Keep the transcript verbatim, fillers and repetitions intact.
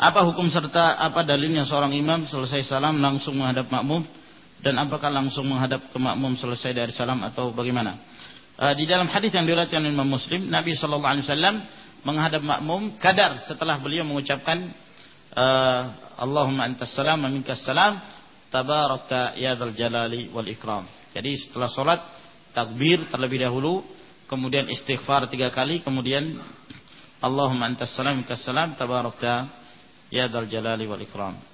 Apa hukum serta apa dalilnya seorang imam selesai salam langsung menghadap makmum, dan apakah langsung menghadap ke makmum selesai dari salam atau bagaimana? Uh, di dalam hadis yang diriwayatkan oleh Imam Muslim, Nabi sallallahu alaihi wasallam menghadap makmum kadar setelah beliau mengucapkan uh, Allahumma antas salam wa minkas salam tabarakta ya dzal jalali wal ikram. Jadi setelah salat takbir terlebih dahulu, kemudian istighfar tiga kali, kemudian Allahumma antas salam wa minkas salam tabarakta ya dzal jalali wal ikram.